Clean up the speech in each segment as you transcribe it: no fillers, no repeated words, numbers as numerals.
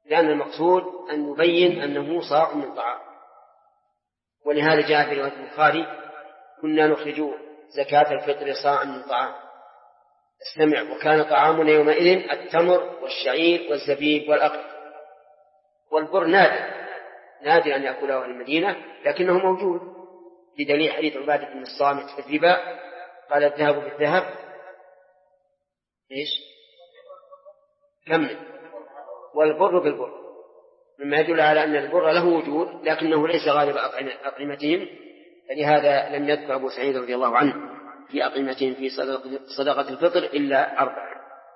لأن المقصود أن يبين أنه صاع من طعام. ولهذا جاء في رواية البخاري: كنا نخرج زكاة الفطر صاعا من طعام. استمع: وكان طعامنا يومئذ التمر والشعير والزبيب والأقط. والبر نادر أن يأكله أهل المدينة، لكنه موجود، بدليل حديث عبادة بن الصامت في الربا قال: الذهب بالذهب إيش كمل، والبر بالبر، مما يدل على أن البر له وجود لكنه ليس غالب أطعمتهم. فلهذا لم يذكر أبو سعيد رضي الله عنه في أطعمتهم في صدقة الفطر إلا 4.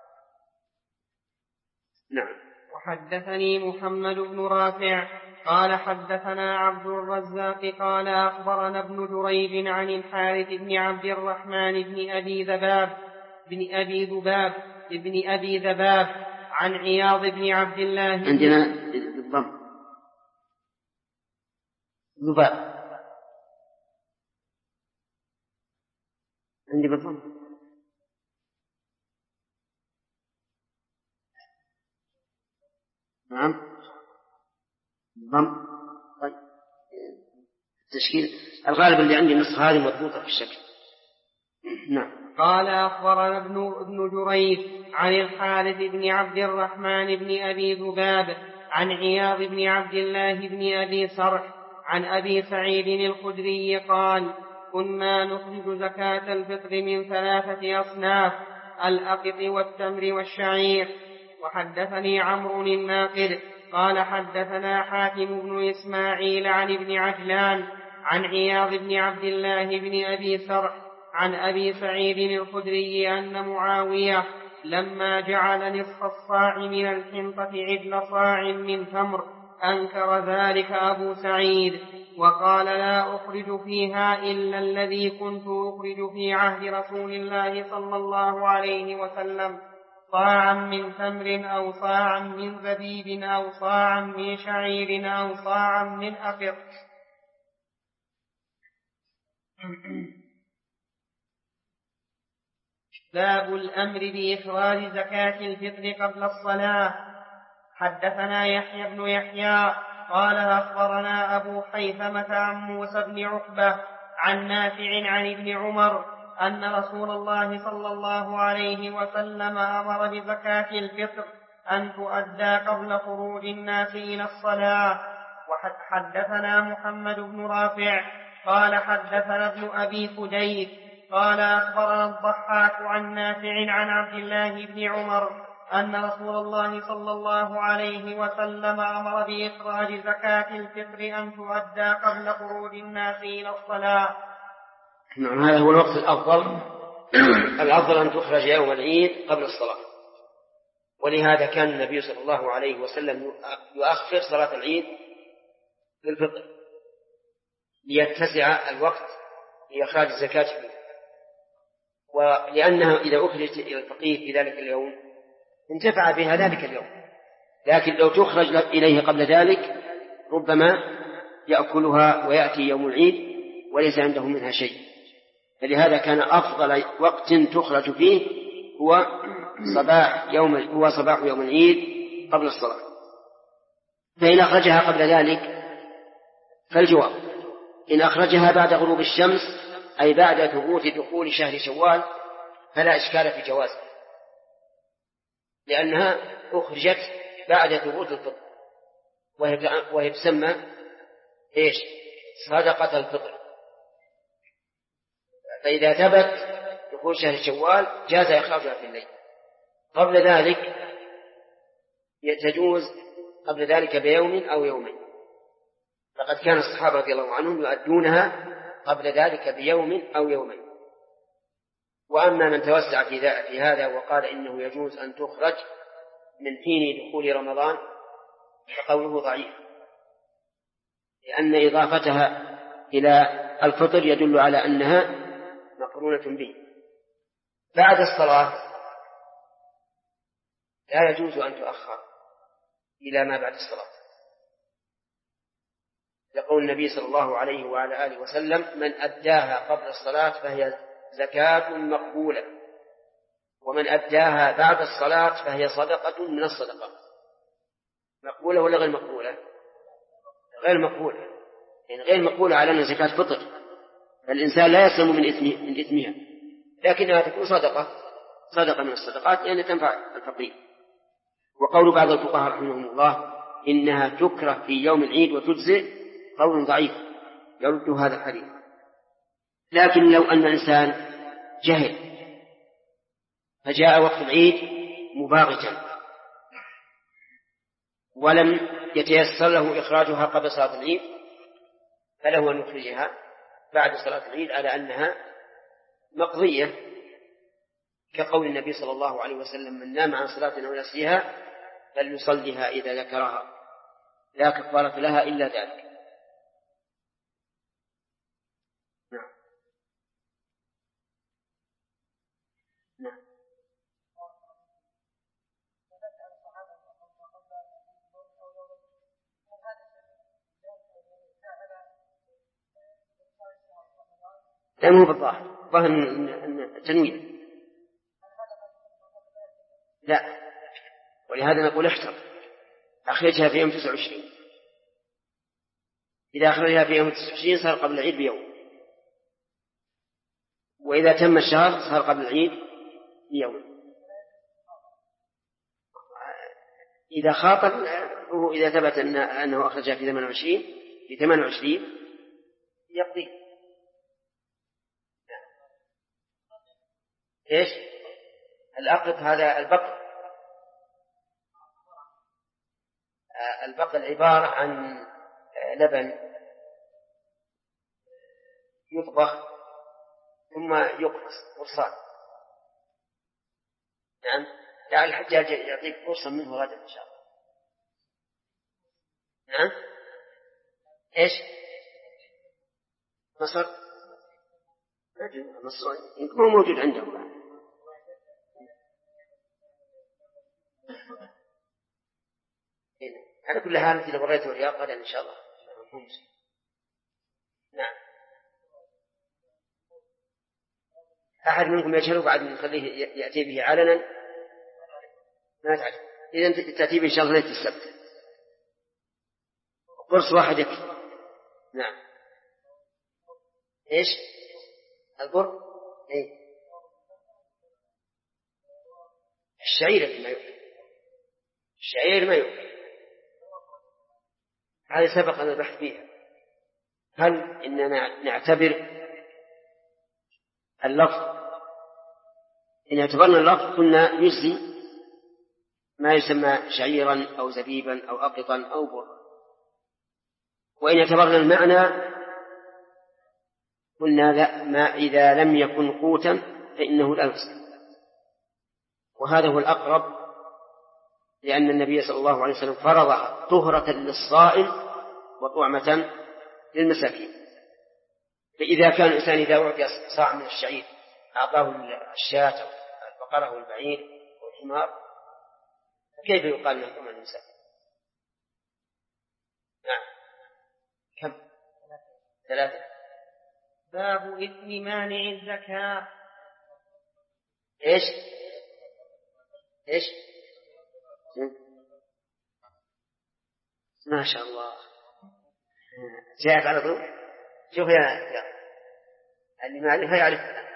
نعم. وحدثني محمد بن رافع قال حدثنا عبد الرزاق قال أخبرنا ابن جريج عن الحارث بن عبد الرحمن بن أبي ذباب عن عياض بن عبد الله. عندنا بالضم ذباب، عندي بالضم. نعم بالضم. طيب التشكيل الغالب اللي عندي النسخة هذه مضبوطة في الشكل. نعم. قال أخبرنا ابن جريج عن الحارث بن عبد الرحمن بن أبي ذباب عن عياض بن عبد الله بن أبي صرح عن أبي سعيد الخدري قال: كنا نخرج زكاة الفطر من 3 أصناف: الأقط والتمر والشعير. وحدثني عمرو الناقد قال حدثنا حاتم بن إسماعيل عن ابن عجلان عن عياض بن عبد الله بن أبي صرح عن أبي سعيد الخدري أن معاوية لما جعل نصف الصاع من الحنطة عدل صاع من تمر أنكر ذلك أبو سعيد وقال: لا أخرج فيها إلا الذي كنت أخرج في عهد رسول الله صلى الله عليه وسلم: صاعا من تمر أو صاعا من زبيب أو صاعا من شعير أو صاعا من أقط. باب الأمر بإخراج زكاة الفطر قبل الصلاة. حدثنا يحيى بن يحيى قال أخبرنا أبو حيثمة عن موسى بن عقبة عن نافع عن ابن عمر أن رسول الله صلى الله عليه وسلم أمر بزكاة الفطر أن تؤدى قبل خروج الناس إلى الصلاة. وحدثنا محمد بن رافع قال حدثنا ابن أبي فديك قال أخبرنا الضحاك عن نافع عن عبد الله بن عمر أن رسول الله صلى الله عليه وسلم أمر بإخراج زكاة الفطر أن تؤدى قبل خروج الناس إلى الصلاة. نعم، هذا هو الوقت الأفضل. الأفضل أن تخرج يوم العيد قبل الصلاة، ولهذا كان النبي صلى الله عليه وسلم يؤخر صلاة العيد بالفطر ليتسع الوقت لإخراج الزكاة فيه، ولأنها إذا أخرجت إلى الفقير في ذلك اليوم انتفع بها ذلك اليوم، لكن لو تخرج إليه قبل ذلك ربما يأكلها ويأتي يوم العيد وليس عنده منها شيء. فلهذا كان أفضل وقت تخرج فيه هو صباح يوم العيد قبل الصلاة. فإن أخرجها قبل ذلك فالجواب: إن أخرجها بعد غروب الشمس أي بعد ثبوت دخول شهر شوال فلا إشكال في جوازه، لأنها أخرجت بعد ثبوت الفطر، وهي تسمى إيش؟ صدقة الفطر. فإذا ثبت دخول شهر شوال جاز إخراجها في الليل. قبل ذلك تجوز قبل ذلك بيوم أو يومين، فقد كان الصحابة رضي الله عنهم يؤدونها قبل ذلك بيوم أو يومين. وأما من توسع في هذا وقال إنه يجوز أن تخرج من حين دخول رمضان فقوله ضعيف، لأن إضافتها إلى الفطر يدل على أنها مقرونة به. بعد الصلاة لا يجوز أن تؤخر إلى ما بعد الصلاة، يقول النبي صلى الله عليه وعلى آله وسلم: من أداها قبل الصلاة فهي زكاة مقبولة، ومن أداها بعد الصلاة فهي صدقة من الصدقات. مقبولة ولا غير مقبولة؟ غير مقبولة، يعني غير مقبولة على أنها زكاة فطر، فالإنسان لا يسلم من إثمها، لكنها تكون صدقة من الصدقات لأنها تنفع الفقير. وقول بعض الفقهاء رحمهم الله إنها تكره في يوم العيد وتجزئ قول ضعيف يرد هذا الحديث. لكن لو أن الإنسان جهل فجاء وقت العيد مباغتا ولم يتيسر له إخراجها قبل صلاة العيد فله أن يخرجها بعد صلاة العيد على أنها مقضية، كقول النبي صلى الله عليه وسلم من نام عن صلاة أو نسيها فليصليها إذا ذكرها لا كفارة لها إلا ذلك. نعم. نعم. لا مو بالظاهر، ظاهر أن تنوين، لا، ولهذا نقول احتر أخرجها في يوم 29، إذا أخرجها في يوم 29 صار قبل العيد بيوم، وإذا تم الشهر صار قبل العيد بيوم. إذا خاطر إذا ثبت أنه أخرجها في 28 يقضي. إيش الأقط؟ هذا البقر عبارة عن لبن يطبخ ثم يقرص قرصان. نعم، لعل الحجاج يعطيك قرصا منه غدا إن شاء الله. نعم. إيش مصر؟ مصر يمكن هو موجود عندهم. على كل حال إذا بريت الرياض غدا إن شاء الله. نعم. أحد منكم يجهل بعد نخليه يأتي به علنا ما تعرف، إذا تأتي به إن شاء الله ليلة السبت قرص واحد يكفي. نعم. إيش البر؟ إيه الشعير ما يؤكل، الشعير ما يؤكل. هذه سبق أن البحث فيها. هل إننا نعتبر اللفظ؟ إن اعتبرنا اللفظ قلنا يجزي ما يسمى شعيرا أو زبيبا أو أقطا أو بر، وإن اعتبرنا المعنى قلنا لا، ما إذا لم يكن قوتا فإنه لا يجزي. وهذا هو الأقرب، لأن النبي صلى الله عليه وسلم فرضها طهرة للصائم وطعمة للمساكين. فإذا كان الإنسان إذا أعطي صاع من الشعير أعطاه الشاة أو البقرة أو البعير أو الحمار فكيف يقال له طعم المساكين؟ نعم. كم؟ 3. باب إثم مانع الزكاة. إيش ما شاء الله جاءت على طول. شوف يا اللي ما يعرفها يعرفها.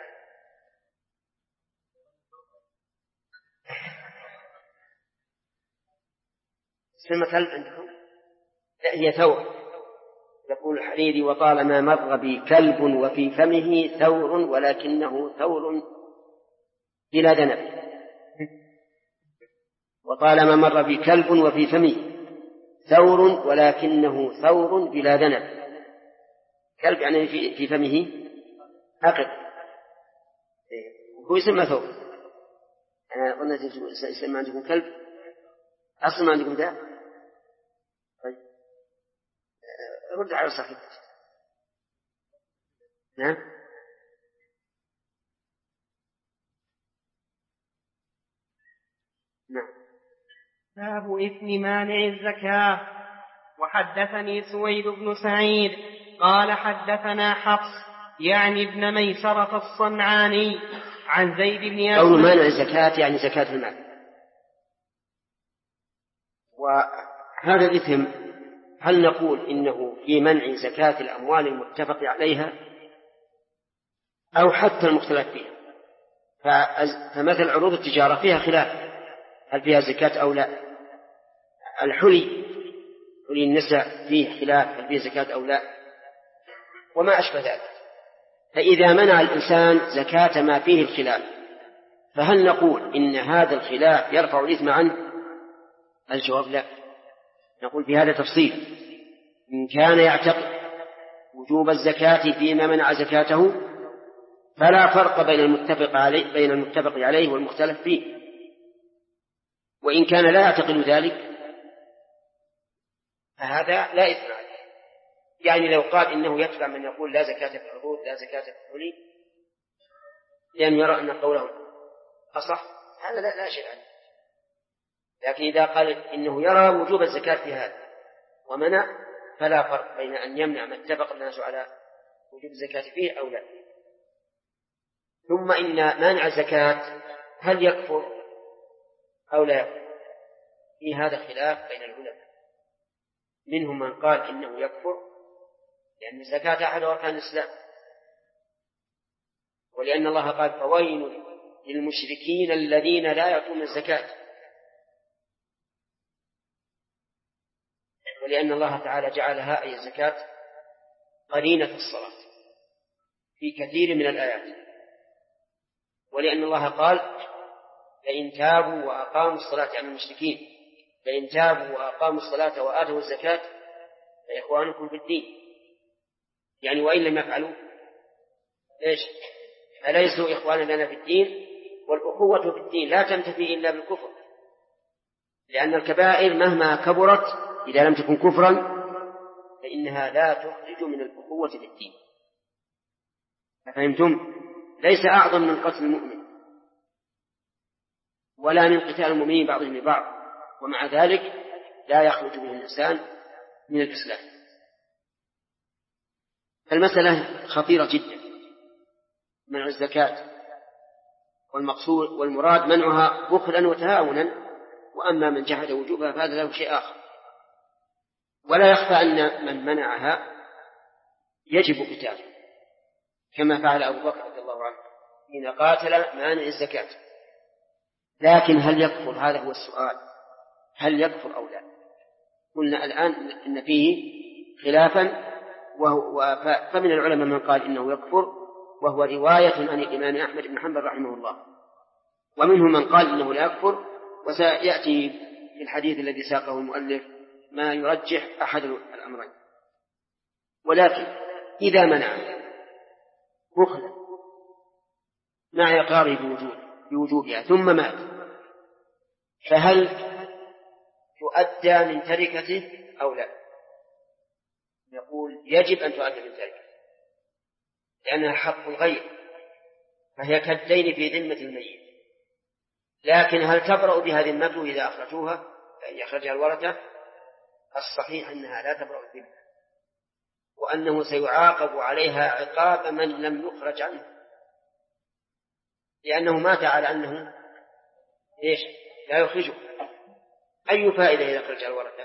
سمة كلب عندكم؟ لا، هي ثور. يقول الحريري وطالما مر بي كلب وفي فمه ثور ولكنه ثور بلا ذنب. وطالما مر بي كلب وفي فمه ثور ولكنه ثور بلا ذنب. كلب يعني في فمه أقط، هو يسمى ثور. أنا قلنا يسمى عندكم كلب، أصلا ما عندكم ده. طيب رد على صاحبك. نعم. باب إثم مانع الزكاة. وحدثني سويد بن سعيد قال حدثنا حفص يعني ابن ميسرة الصنعاني عن زيد بن أسلم. قول مانع الزكاة يعني زكاة المال. هذا الإثم هل نقول إنه في منع زكاة الأموال المتفق عليها أو حتى المختلف فيها؟ فمثل عروض التجارة فيها خلاف هل فيها زكاة أو لا. الحلي النساء فيه خلاف هل فيه زكاة أو لا، وما أشبه ذلك. فإذا منع الإنسان زكاة ما فيه الخلاف فهل نقول إن هذا الخلاف يرفع الإثم عنه؟ الجواب لا. نقول في هذا تفصيل: إن كان يعتقد وجوب الزكاة فيما منع زكاته فلا فرق بين المتفق عليه والمختلف فيه، وإن كان لا يعتقد ذلك فهذا لا إثم عليه. يعني لو قال إنه يتبع من يقول لا زكاة في العروض لا زكاة في الحلي لأن يرى أن قوله أصح، هذا لا شيء عنه. لكن إذا قال إنه يرى وجوب الزكاة في هذا ومنع فلا فرق بين أن يمنع ما اتفق الناس على وجوب الزكاة فيه أو لا. ثم إن مانع الزكاة هل يكفر أو لا يكفر؟ في هذا خلاف بين العلماء، منهم من قال إنه يكفر لأن الزكاة أحد أركان الإسلام، ولأن الله قال فويل للمشركين الذين لا يأتون الزكاة، ولأن الله تعالى جعلها أي الزكاة قرينة في الصلاة في كثير من الآيات، ولأن الله قال لئن تابوا وأقاموا الصلاة عن المشركين لئن تابوا وأقاموا الصلاة وآتوا الزكاة فإخوانكم في الدين، يعني وإن لم يفعلوا إيش؟ أليسوا إخوانا لنا في الدين؟ والأخوة في الدين لا تنتفي إلا بالكفر، لأن الكبائر مهما كبرت إذا لم تكن كفرا فإنها لا تخرج من الأخوة في الدين. فهمتم؟ ليس أعظم من قتل المؤمن ولا من قتال المؤمنين بعضهم لبعض، ومع ذلك لا يخرج به الإنسان من الإسلام. المسألة خطيرة جدا، منع الزكاة، والمقصود والمراد منعها بخلا وتهاونا، وأما من جحد وجوبها فهذا له شيء آخر. ولا يخفى أن من منعها يجب قتاله كما فعل أبو بكر رضي الله عنه حين قاتل مانع الزكاة. لكن هل يكفر؟ هذا هو السؤال، هل يكفر أو لا؟ قلنا الآن إن فيه خلافا، فمن العلماء من قال إنه يكفر وهو رواية عن الإمام أحمد بن حنبل رحمه الله، ومنهم من قال إنه لا يكفر، وسيأتي في الحديث الذي ساقه المؤلف ما يرجح أحد الأمرين. ولكن إذا منع بخلا مع إقراره بوجوبها ثم مات فهل تؤدى من تركته أو لا؟ نقول يجب أن تؤدى من تركته لأنها حق الغير، فهي كالدين في ذمة الميت. لكن هل تبرأ بها ذمته إذا أخرجوها فإن يخرجها الورثة؟ الصحيح أنها لا تبرأ الذمة، وأنه سيعاقب عليها عقاب من لم يخرج عنه، لأنه مات على أنه لا يخرجه. أي فائدة إذا خرج الورثة؟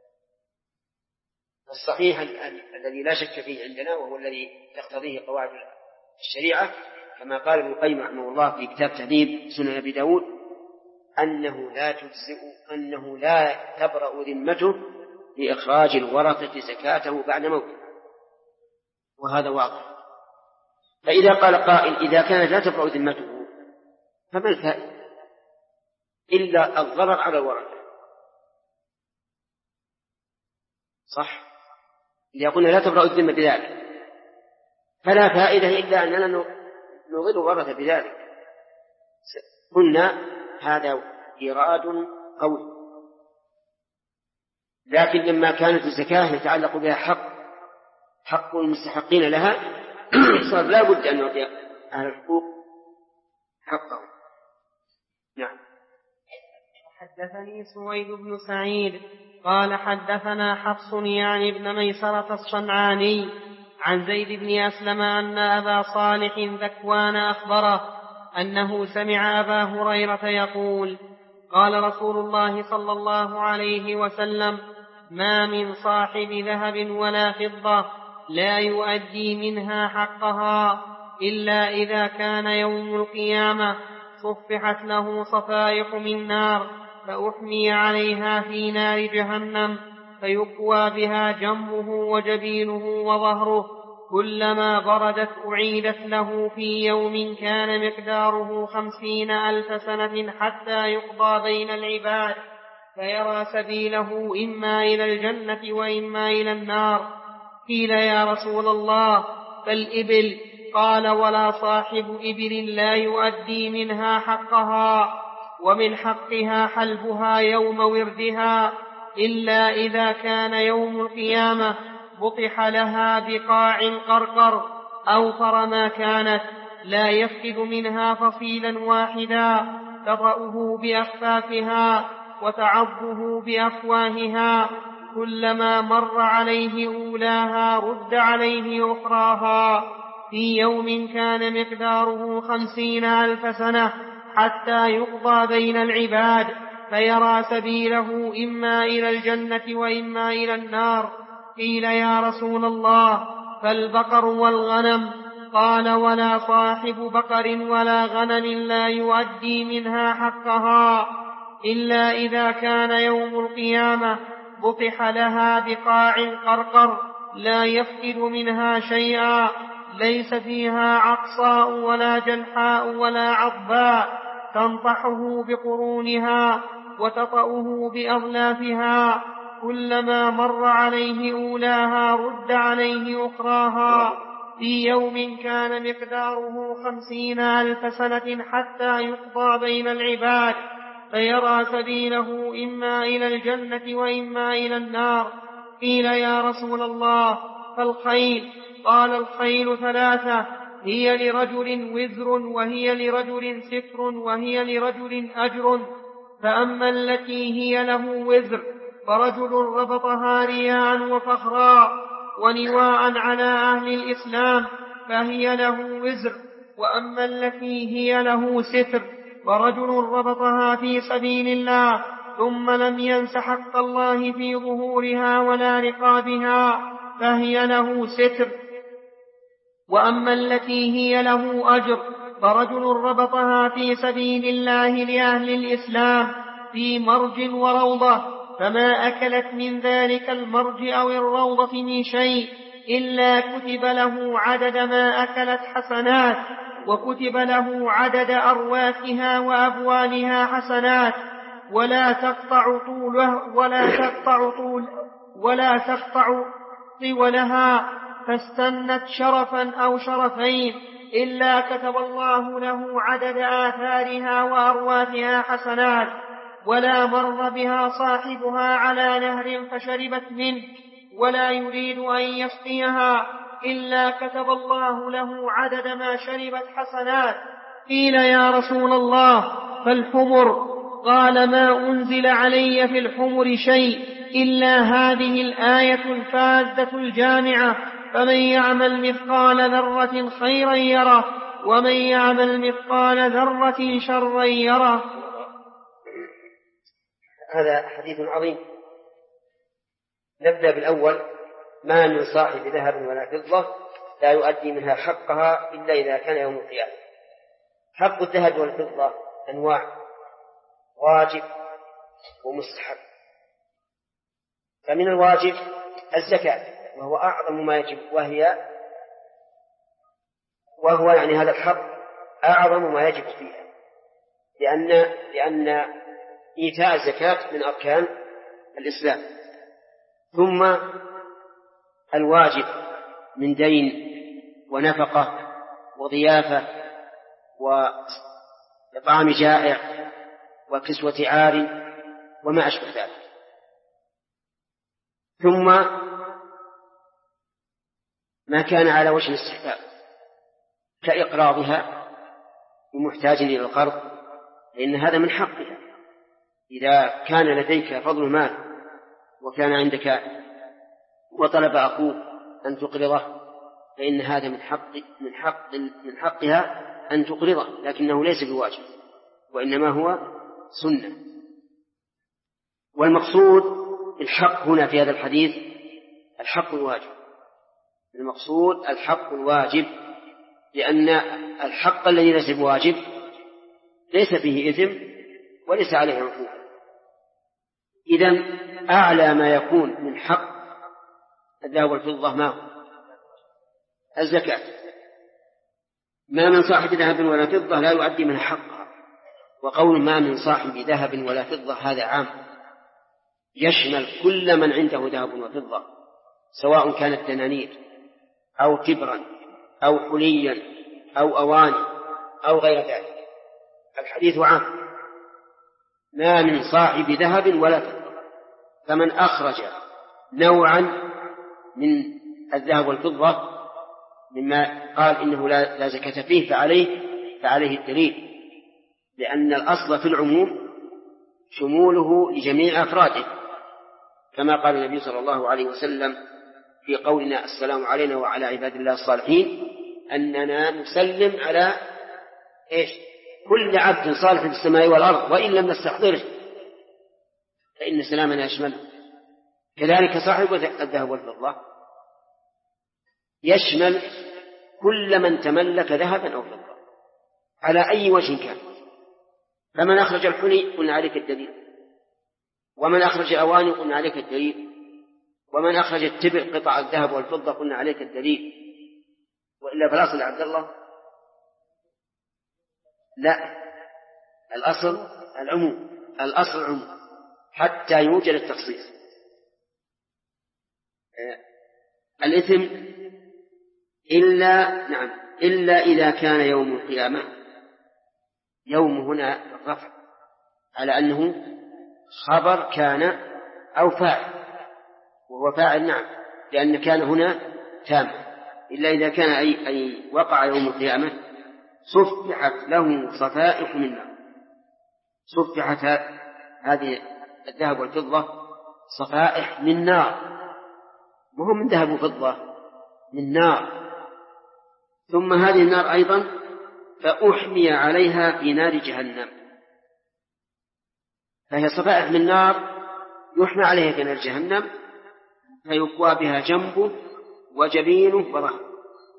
الصحيح الذي لا شك فيه عندنا وهو الذي تقتضيه قواعد الشريعة كما قال ابن القيم رحمه الله في كتاب تهذيب سنن أبي داود أنه لا تجزئ، أنه لا تبرأ ذمته لإخراج الورثة زكاته بعد موته، وهذا واضح. فإذا قال قائل إذا كانت لا تبرأ ذمته فما الفائدة إلا الضرر على الورثة؟ صح؟ إذا قلنا لا تبرأ الذمة بذلك فلا فائدة إلا أننا نضر الورثة بذلك. قلنا هذا إيراد قوي، لكن لما كانت الزكاة يتعلق بها حق المستحقين لها صار لا بد أن نعطي أهل الحقوق حقهم. نعم. حدثني سويد بن سعيد قال حدثنا حفص يعني ابن ميسرة الصنعاني عن زيد بن أسلم أن أبا صالح ذكوان أخبره أنه سمع أبا هريرة يقول قال رسول الله صلى الله عليه وسلم ما من صاحب ذهب ولا فضة لا يؤدي منها حقها إلا إذا كان يوم القيامة صفحت له صفائح من نار فأحمي عليها في نار جهنم فيقوى بها جنبه وجبينه وظهره كلما بردت أعيدت له في يوم كان مقداره 50,000 سنة حتى يقضى بين العباد فيرى سبيله إما إلى الجنة وإما إلى النار. قيل يا رسول الله فالإبل؟ قال ولا صاحب إبل لا يؤدي منها حقها ومن حقها حلبها يوم وردها إلا إذا كان يوم القيامة بطح لها بقاع قرقر أوفر ما كانت لا يفقد منها فصيلا واحدا تطأه بأخفافها وتعضه بأفواهها كلما مر عليه أولاها رد عليه أخراها في يوم كان مقداره 50,000 سنة حتى يقضى بين العباد فيرى سبيله إما إلى الجنة وإما إلى النار. قيل يا رسول الله فالبقر والغنم؟ قال ولا صاحب بقر ولا غنم لا يؤدي منها حقها إلا إذا كان يوم القيامة بطح لها بقاع قرقر لا يفقد منها شيئا ليس فيها عقصاء ولا جلحاء ولا عضباء تنطحه بقرونها وتطأه بأظلافها كلما مر عليه أولاها رد عليه أخراها في يوم كان مقداره 50,000 سنة حتى يقضى بين العباد فيرى سبيله إما إلى الجنة وإما إلى النار. قيل يا رسول الله فالخيل؟ قال الخيل 3 هي لرجل وزر وهي لرجل ستر وهي لرجل أجر فأما التي هي له وزر فرجل ربطها رياء وفخرا ونواء على أهل الإسلام فهي له وزر وأما التي هي له ستر فرجل ربطها في سبيل الله ثم لم ينس حق الله في ظهورها ولا رقابها فهي له ستر وأما التي هي له أجر فرجل ربطها في سبيل الله لأهل الإسلام في مرج وروضة فما أكلت من ذلك المرج أو الروضة من شيء إلا كتب له عدد ما أكلت حسنات وكتب له عدد أرواثها وأبوالها حسنات ولا تقطع طولها فاستنت شرفا أو شرفين إلا كتب الله له عدد آثارها وأرواثها حسنات ولا مر بها صاحبها على نهر فشربت منه ولا يريد أن يسقيها إلا كتب الله له عدد ما شربت حسنات. قيل يا رسول الله فالحمر؟ قال ما أنزل علي في الحمر شيء إلا هذه الآية الفاذة الجامعة فمن يعمل مثقال ذرة خيرا يره ومن يعمل مثقال ذرة شرا يره. هذا حديث عظيم. نبدأ بالأول ما من صاحب ذهب ولا فضة لا يؤدي منها حقها إلا إذا كان يوم القيامة. حق الذهب والفضة أنواع واجب ومستحب. فمن الواجب الزكاة وهو أعظم ما يجب وهو يعني هذا الحق أعظم ما يجب فيها لأن إيتاء الزكاة من أركان الإسلام. ثم الواجب من دين ونفقة وضيافة وإطعام جائع وكسوة عار وما أشبه ذلك. ثم ما كان على وجه الاستحباب كإقراضها ومحتاج إلى القرض لأن هذا من حقها. إذا كان لديك فضل مال وكان عندك وطلب أخوك أن تقرضه فإن هذا من حقها أن تقرضه لكنه ليس بواجب وإنما هو سنة. والمقصود الحق هنا في هذا الحديث الحق الواجب، المقصود الحق الواجب، لأن الحق الذي ليس بواجب ليس فيه إثم وليس عليه عقوبة. إذن أعلى ما يكون من حق الذهب والفضة ما هو؟ الزكاة. ما من صاحب ذهب ولا فضة لا يؤدي منها حقها. وقول ما من صاحب ذهب ولا فضة هذا عام، يشمل كل من عنده ذهب وفضة، سواء كانت دنانير أو كبرا أو حليا أو أواني أو غير ذلك. الحديث عام، ما من صاحب ذهب ولا فضة. فمن أخرج نوعا من الذهب والفضة مما قال إنه لا زكاة فيه فعليه الدليل، لأن الأصل في العموم شموله لجميع أفراده، كما قال النبي صلى الله عليه وسلم في قولنا السلام علينا وعلى عباد الله الصالحين، أننا نسلم على كل عبد صالح في السماء والأرض وإن لم نستحضره، فإن سلامنا يشمله. كذلك صاحب الذهب والفضة يشمل كل من تملك ذهبا أو فضة على أي وجه كان. فمن أخرج الحلي قلنا عليك الدليل، ومن أخرج الأواني قلنا عليك الدليل، ومن أخرج التبر قطع الذهب والفضة قلنا عليك الدليل. وإلا فالأصل يا عبد الله لا، الأصل العموم، الأصل العموم حتى يوجد التخصيص. الإثم إلا إذا كان يوم القيامة، يوم هنا رفع على أنه خبر كان أو فاعل، وهو فاعل نعم، لأن كان هنا تام. إلا إذا كان أي وقع يوم القيامة صفحت له صفائح من نار. صفحت هذه الذهب والفضة صفائح من نار، وهم من ذهب وفضة، من نار. ثم هذه النار أيضا فأحمي عليها في نار جهنم، فهي صفائح من نار يحمى عليها في نار جهنم، فيكوى بها جنبه وجبينه وظهره.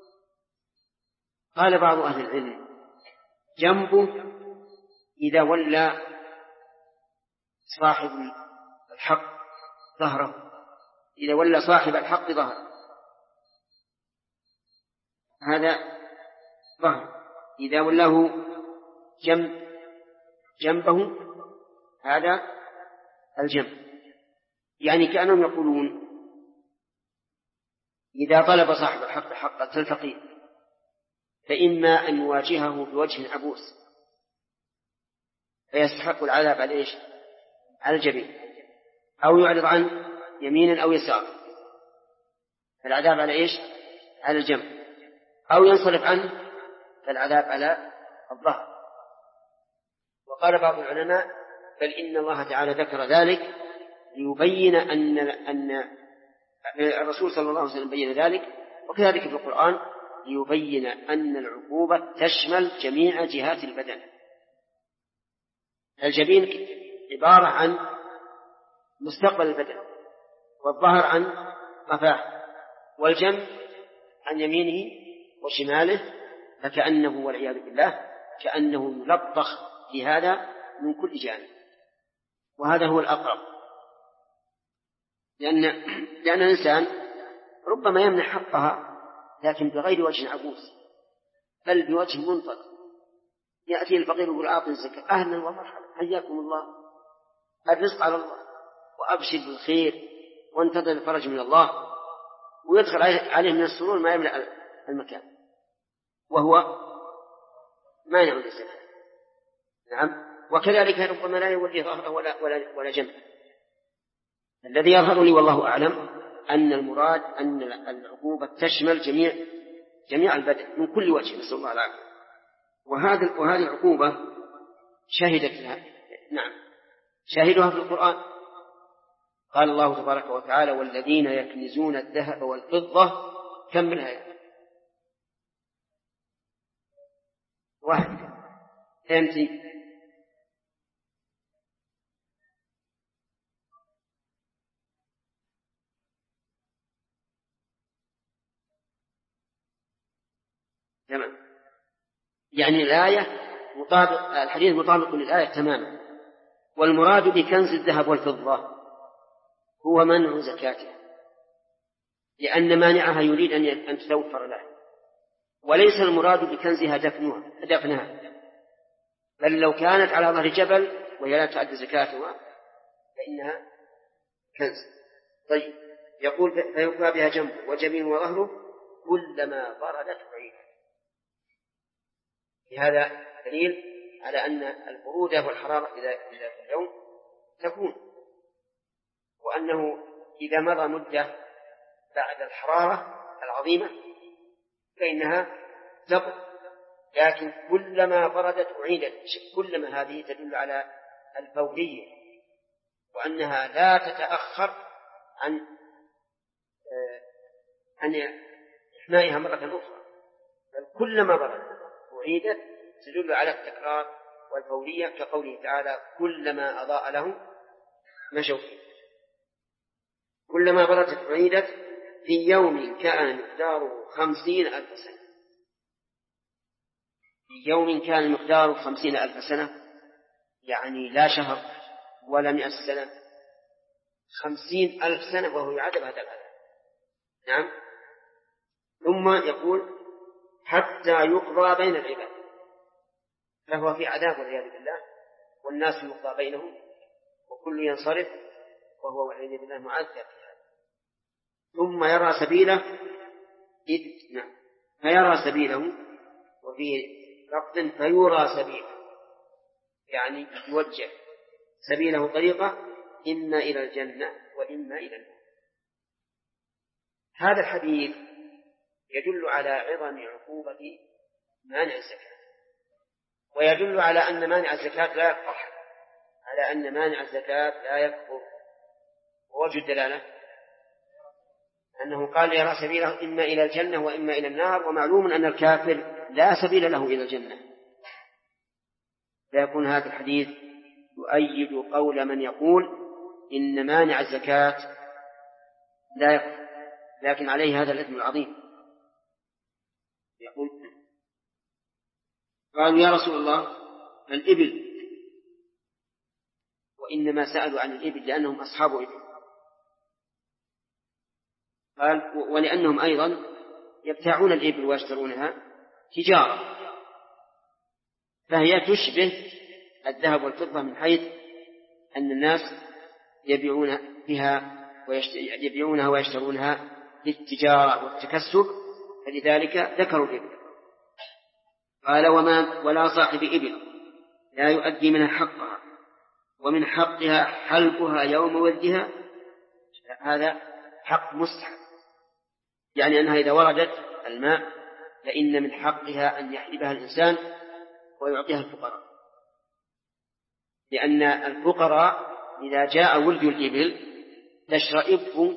قال بعض أهل العلم جنبه إذا ولى صاحب الحق ظهره، إذا ولى صاحب الحق ظهره، هذا ظهر. إذا ولاه جنبه هذا الجنب. يعني كأنهم يقولون إذا طلب صاحب الحق حقا الفقير فإما أن يواجهه بوجه عبوس فيستحق العذاب على على الجبين، أو يعرض عنه يمينا أو يسار فالعذاب على على الجنب، أو ينصرف عنه فالعذاب على الظهر. وقال بعض العلماء بل إن الله تعالى ذكر ذلك ليبين أن الرسول صلى الله عليه وسلم بين ذلك، وكذلك في القرآن ليبين أن العقوبة تشمل جميع جهات البدن. الجبين عبارة عن مستقبل البدن، والظهر عن قفاه، والجنب عن يمينه وشماله، فكأنه والعياذ بالله كأنه يلطخ في هذا من كل جانب. وهذا هو الأقرب، لأن الإنسان ربما يمنح حقها لكن بغير وجه عبوس، بل بوجه منطق. يأتي الفقير يقول أعطي الزكاة، أهلا ومرحبا حياكم الله، الرزق على الله وأبشر بالخير وانتظر الفرج من الله، ويدخل عليه من السرور ما يملأ المكان وهو ما يعود الزكاة. نعم. وكذلك ربما لا يولي ظهره ولا جنبه. الذي يظهر لي والله أعلم أن المراد أن العقوبة تشمل جميع البدن من كل وجه، نسأل الله العافية. وهذه العقوبة شهدت لها شاهدها في القرآن. قال الله تبارك وتعالى والذين يكنزون الذهب والفضة كم من آية؟ واحد. فهمتي؟ يعني الحديث مطابق للآية تماما. والمراد بكنز الذهب والفضة هو منع زكاته، لأن مانعها يريد أن تتوفر له، وليس المراد بكنزها دفنها، بل لو كانت على ظهر جبل وهي لا تؤدي زكاتها فإنها كنز. طيب، يقول فيوفى بها جنبه وجبينه وظهره كلما بردت عينه. بهذا دليل على أن البرودة والحرارة إذا في اليوم تكون، وأنه إذا مر مدة بعد الحرارة العظيمة فإنها تبرد، لكن كلما بردت أعيدت. كلما هذه تدل على الفورية، وأنها لا تتأخر عن إحمائها مرة أخرى، بل كلما بردت أعيدت، تدل على التكرار والفورية، كقوله تعالى كلما أضاء لهم مشوا فيه. كلما بردت أعيدت في يوم كان مقداره 50,000 سنة. في يوم كان مقداره 50,000 سنة، يعني لا شهر ولا 100 سنة، 50,000 سنة، وهو يعذب هذا العذاب. نعم. ثم يقول حتى يقضى بين العباد، فهو في عذاب والعياذ بالله، والناس يقضى بينهم وكل ينصرف، وهو والعياذ بالله معذب في هذا. ثم يرى سبيله فيرى سبيله، وفي لفظ فيرى سبيله، يعني يوجه سبيله طريقة إما إلى الجنة وإما إلى النار. هذا الحديث يدل على عظم عقوبة مانع الزكاة، ويدل على أن مانع الزكاة لا يكفر، على أن مانع الزكاة لا يكفر. ووجه الدلالة أنه قال يرى سبيله إما إلى الجنة وإما إلى النار، ومعلوم أن الكافر لا سبيل له إلى الجنة. فيكون هذا الحديث يؤيد قول من يقول إن مانع الزكاة لا يكفر، لكن عليه هذا الإثم العظيم. يقول قالوا يا رسول الله الإبل، وإنما سألوا عن الإبل لأنهم أصحاب إبل. قال ولأنهم أيضا يبتاعون الإبل ويشترونها تجارة، فهي تشبه الذهب والفضة من حيث أن الناس يبيعونها ويشترونها للتجارة والتكسب، فلذلك ذكروا الإبل. قال ولا صاحب إبل لا يؤدي منها حقها، ومن حقها حلبها يوم ولدها، هذا حق مستحب، يعني أنها إذا وردت الماء فإن من حقها أن يحلبها الإنسان ويعطيها الفقراء، لأن الفقراء إذا جاء ولد الإبل تشرئب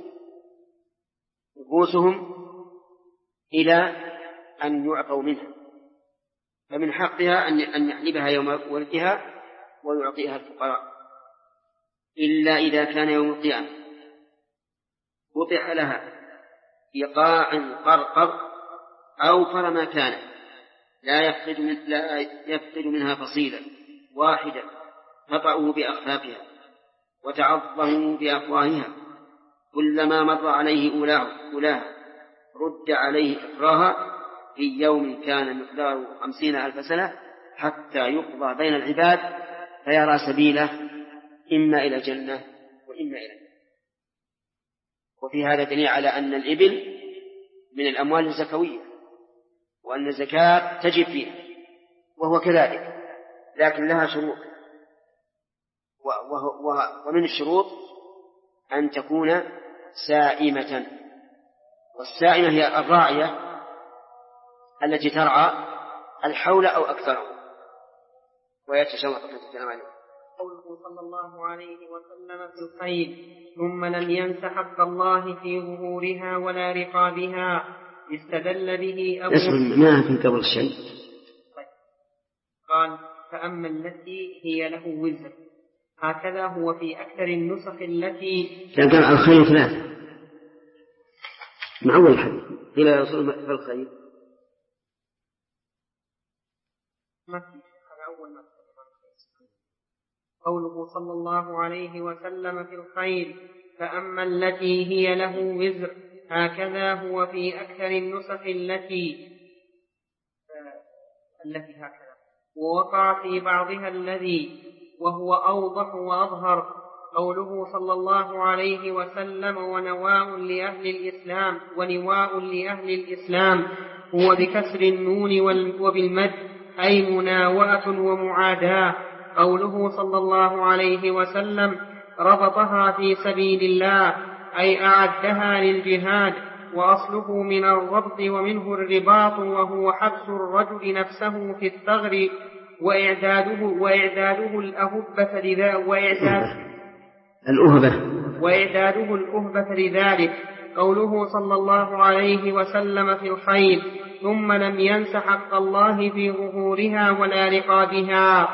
نفوسهم إلى أن يعطوا منها، فمن حقها أن يحلبها يوم ولدها ويعطيها الفقراء، إلا إذا كان يوم القيامة وضع لها في قاع قرقر أوفر ما كان، لا يفقد منها فصيلا واحدة تطعه بأخفافها وتعظه بأفواهها، كلما مر عليه أولاها رد عليه إكراها في يوم كان مقداره 50,000 سنة، حتى يقضى بين العباد فيرى سبيله إما إلى الجنة وإما إلى النار. وفي هذا دليل على أن الإبل من الأموال الزكوية، وأن الزكاة تجب فيها، وهو كذلك، لكن لها شروط، ومن الشروط أن تكون سائمة، والسائمة هي الراعية التي ترعى الحول أو أكثر. ويتشوق الكلام عليه قوله صلى الله عليه وسلم في الخيل ثم لم ينس حق الله في ظهورها ولا رقابها، استدل به أبو ما في قبل الشيء. قال فأما التي هي له وزر، هكذا هو في أكثر النسخ التي كان الخيل 3 مع أول حديث إلى رسول الخيل قوله صلى الله عليه وسلم في الخيل فأما التي هي له وزر هكذا هو في أكثر النسخ التي هكذا، ووقع في بعضها الذي، وهو أوضح وأظهر. قوله صلى الله عليه وسلم ونواء لأهل الإسلام هو بكسر النون وبالمد، أي مناوئة ومعاداة. قوله صلى الله عليه وسلم ربطها في سبيل الله، أي أعدها للجهاد، وأصله من الربط ومنه الرباط، وهو حبس الرجل نفسه في الثغر وإعداده الأهبة لذلك. قوله صلى الله عليه وسلم في الخيل ثم لم ينس حق الله في ظهورها ولا رقابها،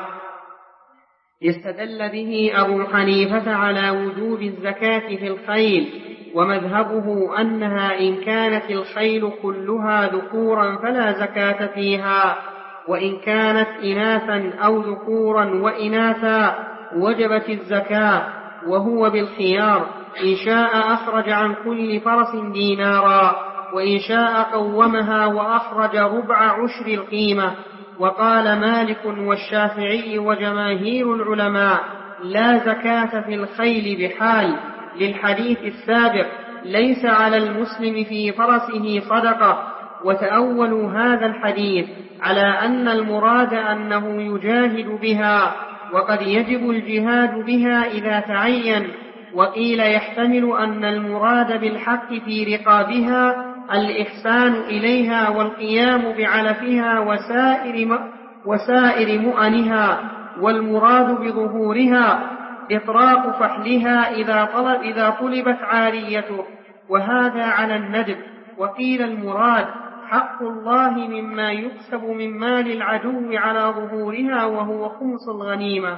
استدل به أبو حنيفة على وجوب الزكاة في الخيل، ومذهبه أنها إن كانت الخيل كلها ذكورا فلا زكاة فيها، وإن كانت إناثا أو ذكورا وإناثا وجبت الزكاة، وهو بالخيار، إن شاء أخرج عن كل فرس دينارا، وإن شاء قومها وأخرج ربع عشر القيمة. وقال مالك والشافعي وجماهير العلماء لا زكاة في الخيل بحال، للحديث السابق ليس على المسلم في فرسه صدقة. وتأولوا هذا الحديث على أن المراد أنه يجاهد بها، وقد يجب الجهاد بها إذا تعين. وقيل يحتمل أن المراد بالحق في رقابها الإحسان إليها والقيام بعلفها وسائر مؤنها، والمراد بظهورها إطراق فحلها إذا طلبت عاريته، وهذا على الندب. وقيل المراد حق الله مما يكسب من مال العدو على ظهورها، وهو خمس الغنيمة.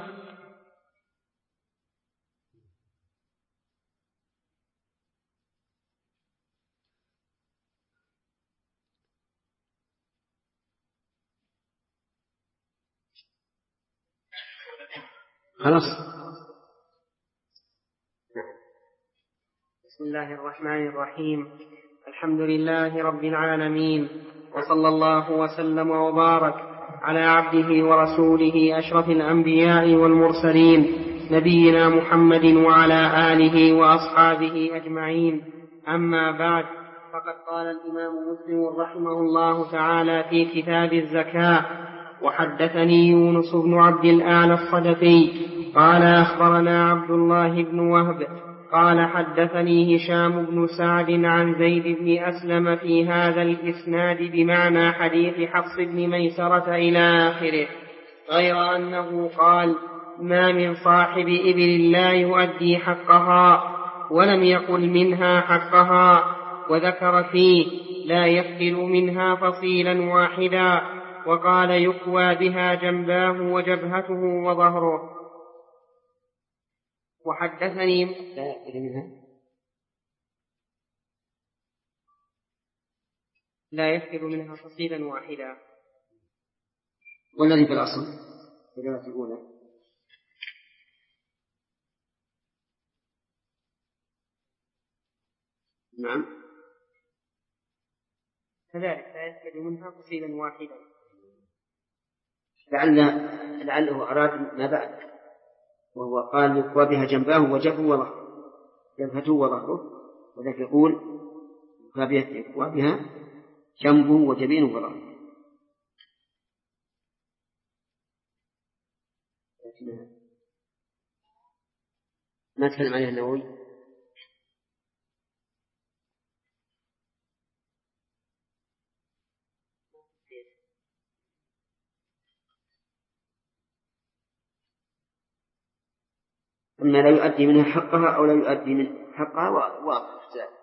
خلاص. بسم الله الرحمن الرحيم. الحمد لله رب العالمين، وصلى الله وسلم وبارك على عبده ورسوله أشرف الأنبياء والمرسلين نبينا محمد وعلى آله وأصحابه أجمعين. أما بعد، فقد قال الإمام مسلم رحمه الله تعالى في كتاب الزكاة: وحدثني يونس بن عبد الأعلى الصدفي قال أخبرنا عبد الله بن وهب قال حدثني هشام بن سعد عن زيد بن أسلم في هذا الإسناد بمعنى حديث حفص بن ميسرة إلى آخره، غير أنه قال: ما من صاحب إبل لا يؤدي حقها، ولم يقل منها حقها، وذكر فيه: لا يفقد منها فصيلا واحدا، وقال: يكوى بها جنباه وجبهته وظهره. وحدثني لا يفقد منها فصيلا واحدا، والذي في الأصل في الرواية الأولى نعم كذلك لا يفقد منها فصيلا واحدا، لعله أراد ما بعد، وهو قال: يكوى بها جنباه وجبهته وظهره، وذلك يقول: يكوى بها جنبه وجبينه وظهره. ما تكلم عليه النووي. أما لا يؤدي منها حقها أو لا يؤدي من حقها واضح.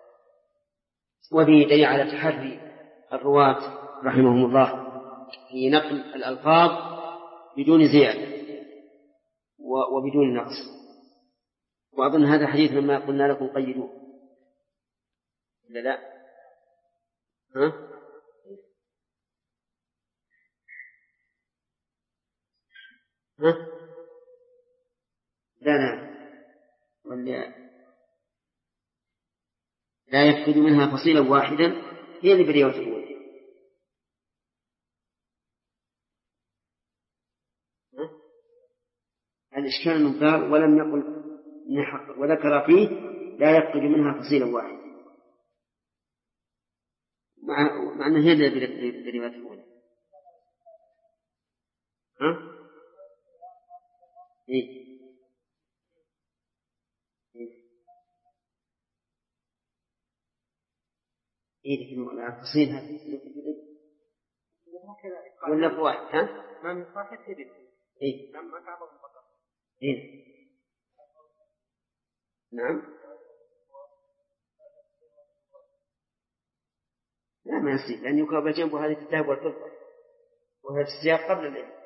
وفيه دليل على تحري الرواة رحمهم الله في نقل الألفاظ بدون زيادة وبدون نقص. وأظن هذا حديث مما قلنا لكم قيدوه، لا ها؟ ها؟ لا لا يفقد منها فصيلا واحدا، هي اللي بالرواية الأولى. الإشكال أنه قال ولم يقل وذكر فيه لا يفقد منها فصيلا واحدا، مع أنه هي اللي بالرواية الأولى. ها؟ إيه؟ إيه لكن الفصيل هذه ولا بواحد؟ ها؟ ما من صاحب إبل. إيه؟ لما تعبه البقر. إيه؟ نعم. لا ما يصير، لأن يقابل جنبه هذه الذهب والفضة، وهذا السياق قبل الإبل.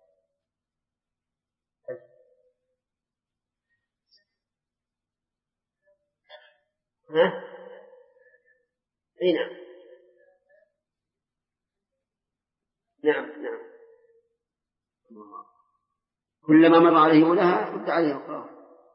ها؟ اي نعم. نعم كلما مر عليه ولها رد عليه أخرى.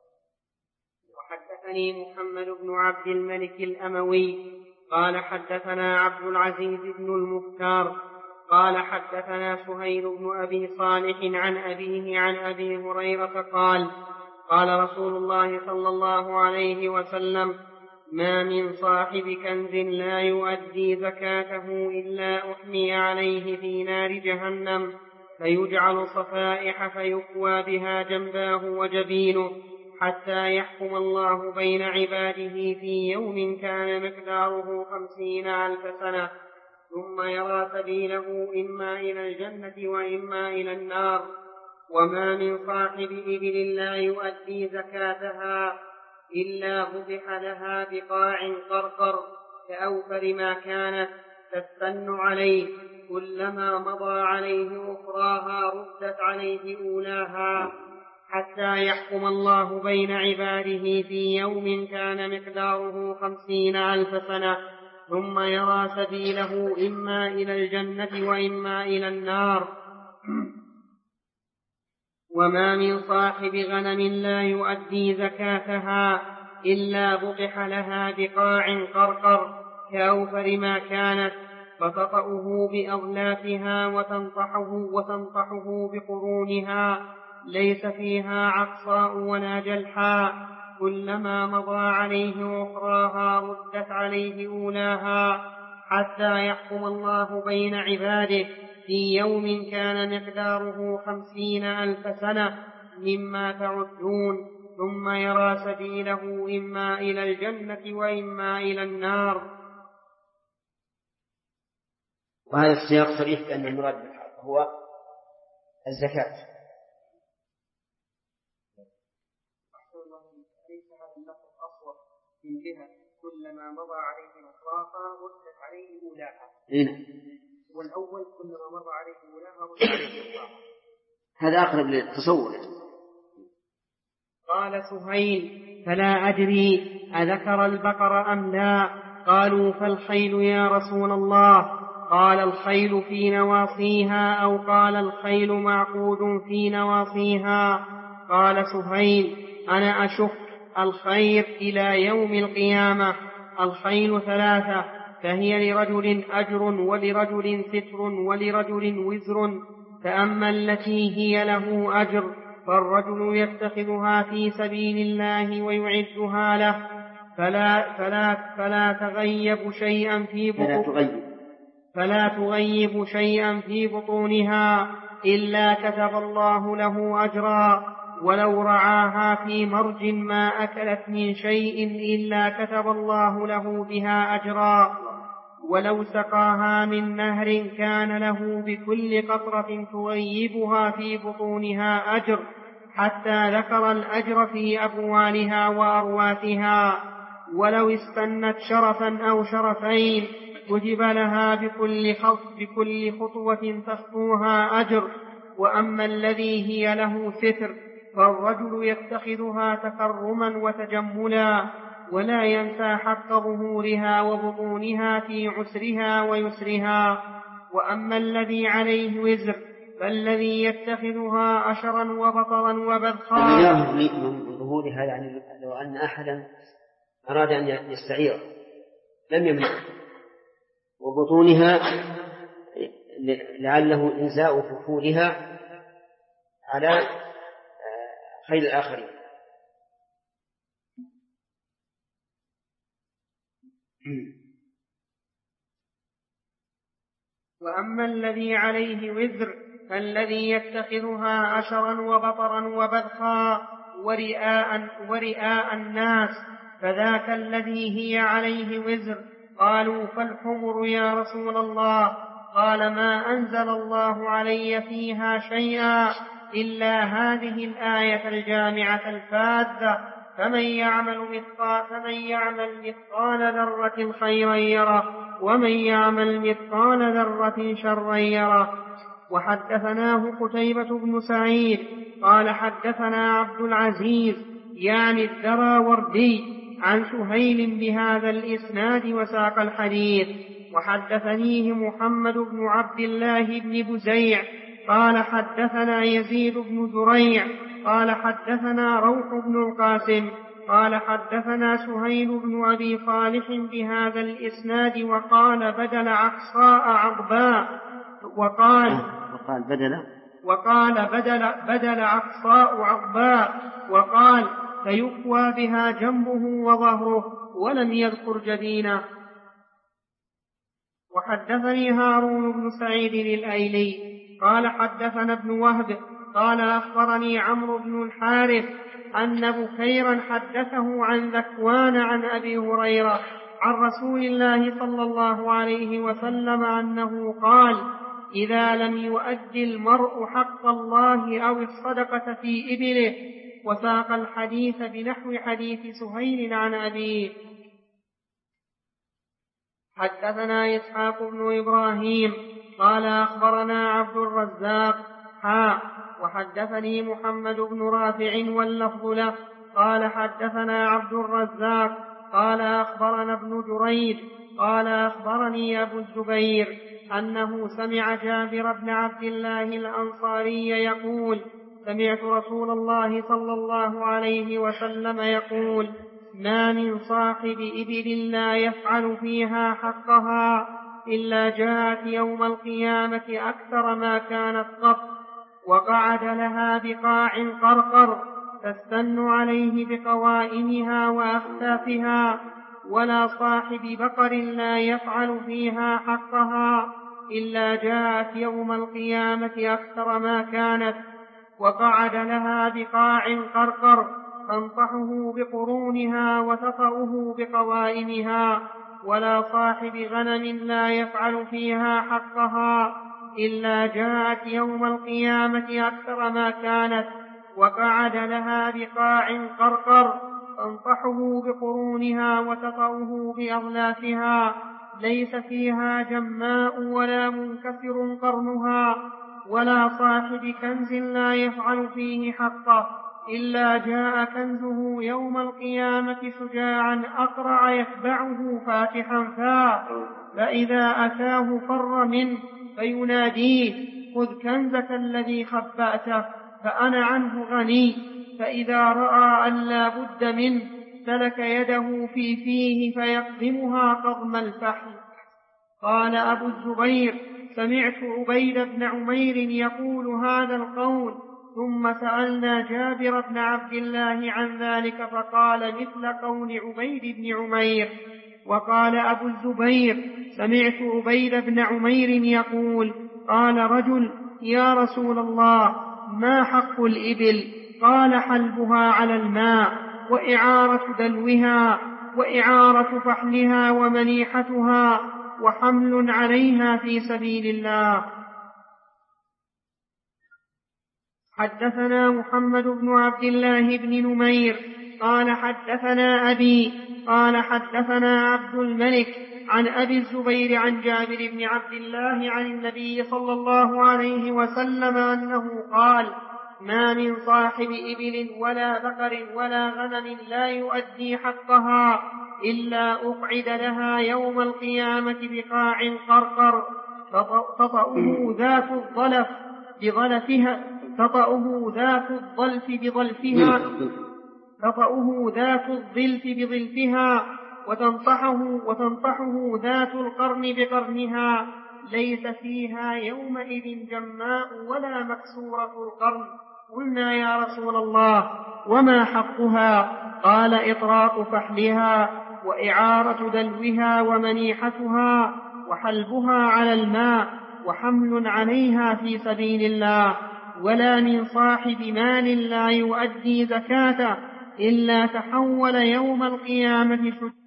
وحدثني محمد بن عبد الملك الأموي قال حدثنا عبد العزيز بن المختار قال حدثنا سهيل بن أبي صالح عن أبيه عن أبي هريرة قال رسول الله صلى الله عليه وسلم: ما من صاحب كنز لا يؤدي زكاته إلا أحمي عليه في نار جهنم فيجعل صفائح فيكوى بها جنباه وجبينه حتى يحكم الله بين عباده في يوم كان مقداره 50,000 سنة ثم يرى سبيله إما إلى الجنة وإما إلى النار. وما من صاحب إبل لا يؤدي زكاتها إلا فتح لها بقاع قرقر كأوفر ما كانت تستن عليه، كلما مضى عليه أخراها ردت عليه أولاها حتى يحكم الله بين عباده في يوم كان مقداره 50,000 سنة ثم يرى سبيله إما إلى الجنة وإما إلى النار. وما من صاحب غنم لا يؤدي زكاتها إلا بطح لها بقاع قرقر كأوفر ما كانت فتطأه بأظلافها وتنطحه بقرونها ليس فيها عقصاء ولا جلحاء، كلما مضى عليه أخراها ردت عليه أولاها حتى يحكم الله بين عباده في يوم كان مقداره 50,000 سنة مما تعدون ثم يرى سبيله إما إلى الجنة وإما إلى النار. وهذا السياق صريح بأن المراد بالحق هو الزكاة. ليس هذا اللفظ أصوب من جهة كلما مضى عليه أخراها ردت عليه أولاها، والأول كلما مضى عليه أولاها ردت عليه أخراها. هذا أقرب للتصور. قال سهيل: فلا أدري أذكر البقر أم لا؟ قالوا: فالخيل يا رسول الله؟ قال: الخيل في نواصيها، أو قال: الخيل معقود في نواصيها. قال سهيل: أنا أشك الخير إلى يوم القيامة. الخيل 3، فهي لرجل أجر ولرجل ستر ولرجل وزر، فأما التي هي له أجر فالرجل يتخذها في سبيل الله ويعدها له فلا تغيب شيئا في بطونها إلا كتب الله له أجرا، ولو رعاها في مرج ما أكلت من شيء إلا كتب الله له بها أجرا، ولو سقاها من نهر كان له بكل قطرة تغيبها في بطونها أجر، حتى ذكر الأجر في أبوالها وأرواثها. ولو استنت شرفا أو شرفين كتب لها بكل خطوة تخطوها أجر. وأما الذي هي له ستر فالرجل يتخذها تكرما وتجملا، ولا ينسى حق ظهورها وبطونها في عسرها ويسرها. وأما الذي عليه وزر فالذي يتخذها أشرا وبطرا وبذخا. من ظهورها يعني لو أن أحدا أراد أن يستعير لم يمنع، وبطونها لعله إنزاء فحولها على خيل الآخرين. وأما الذي عليه وزر فالذي يتخذها أشرا وبطرا وبذخا ورئاء الناس فذاك الذي هي عليه وزر. قالوا فالحمر يا رسول الله؟ قال ما أنزل الله علي فيها شيئا إلا هذه الآية الجامعة الفاذة فمن يعمل مثقال ذرة خيرا يره ومن يعمل مثقال ذرة شرا يره. وحدثناه قتيبة بن سعيد قال حدثنا عبد العزيز يعني الدراوردي عن سهيل بهذا الإسناد وساق الحديث. وحدثنيه محمد بن عبد الله بن بزيع قال حدثنا يزيد بن زريع قال حدثنا روح بن القاسم قال حدثنا سهيل بن أبي صالح بهذا الإسناد وقال بدل عقصاء عقباء بدل عقصاء عقباء وقال فيكوى بها جنبه وظهره ولم يذكر جبينه. وحدثني هارون بن سعيد الأيلي قال حدثنا ابن وهب قال أخبرني عمرو بن الحارث أن بكيرا حدثه عن ذكوان عن أبي هريرة عن رسول الله صلى الله عليه وسلم أنه قال إذا لم يؤدي المرء حق الله أو الصدقة في إبله. وساق الحديث بنحو حديث سهيل عن أبيه. حدثنا إسحاق بن إبراهيم قال أخبرنا عبد الرزاق وحدثني محمد بن رافع واللفظ له قال حدثنا عبد الرزاق قال أخبرنا ابن جريج قال أخبرني أبو الزبير أنه سمع جابر بن عبد الله الأنصاري يقول سمعت رسول الله صلى الله عليه وسلم يقول ما من صاحب إبل لا يفعل فيها حقها إلا جاءت يوم القيامة أكثر ما كانت قط وقعد لها بقاع قرقر تستن عليه بقوائمها وأخفافها. ولا صاحب بقر لا يفعل فيها حقها إلا جاءت يوم القيامة أكثر ما كانت وقعد لها بقاع قرقر تنطحه بقرونها وتطأه بقوائمها. ولا صاحب غنم لا يفعل فيها حقها إلا جاءت يوم القيامة أكثر ما كانت وقعد لها بقاع قرقر تنطحه بقرونها وتطأه بأغلافها ليس فيها جماء ولا منكسر قرنها. ولا صاحب كنز لا يفعل فيه حقه إلا جاء كنزه يوم القيامة شجاعا أقرع يتبعه فاتحا فاه فإذا أتاه فر منه فيناديه خذ كنزك الذي خبأته فأنا عنه غني. فإذا رأى أن لا بد منه سلك يده في فيه فيقدمها قضم الفحل. قال أبو الزبير سمعت عبيد بن عمير يقول هذا القول ثم سألنا جابر بن عبد الله عن ذلك فقال مثل قول عبيد بن عمير. وقال أبو الزبير سمعت عبيد بن عمير يقول قال رجل يا رسول الله ما حق الإبل؟ قال حلبها على الماء وإعارة دلوها وإعارة فحلها ومنيحتها وحمل عليها في سبيل الله. حدثنا محمد بن عبد الله بن نمير قال حدثنا أبي قال حدثنا عبد الملك عن أبي الزبير عن جابر بن عبد الله عن النبي صلى الله عليه وسلم أنه قال ما من صاحب إبل ولا بقر ولا غنم لا يؤدي حقها إلا أقعد لها يوم القيامة بقاع قرقر تطأه ذات الظلف تطأه ذات الظلف بظلفها وتنطحه ذات القرن بقرنها، ليس فيها يومئذ جماء ولا مكسورة القرن. قلنا يا رسول الله وما حقها؟ قال إطراق فحلها وإعارة دلوها ومنيحتها وحلبها على الماء وحمل عليها في سبيل الله. ولا من صاحب مال لا يؤدي زكاته إلا تحول يوم القيامة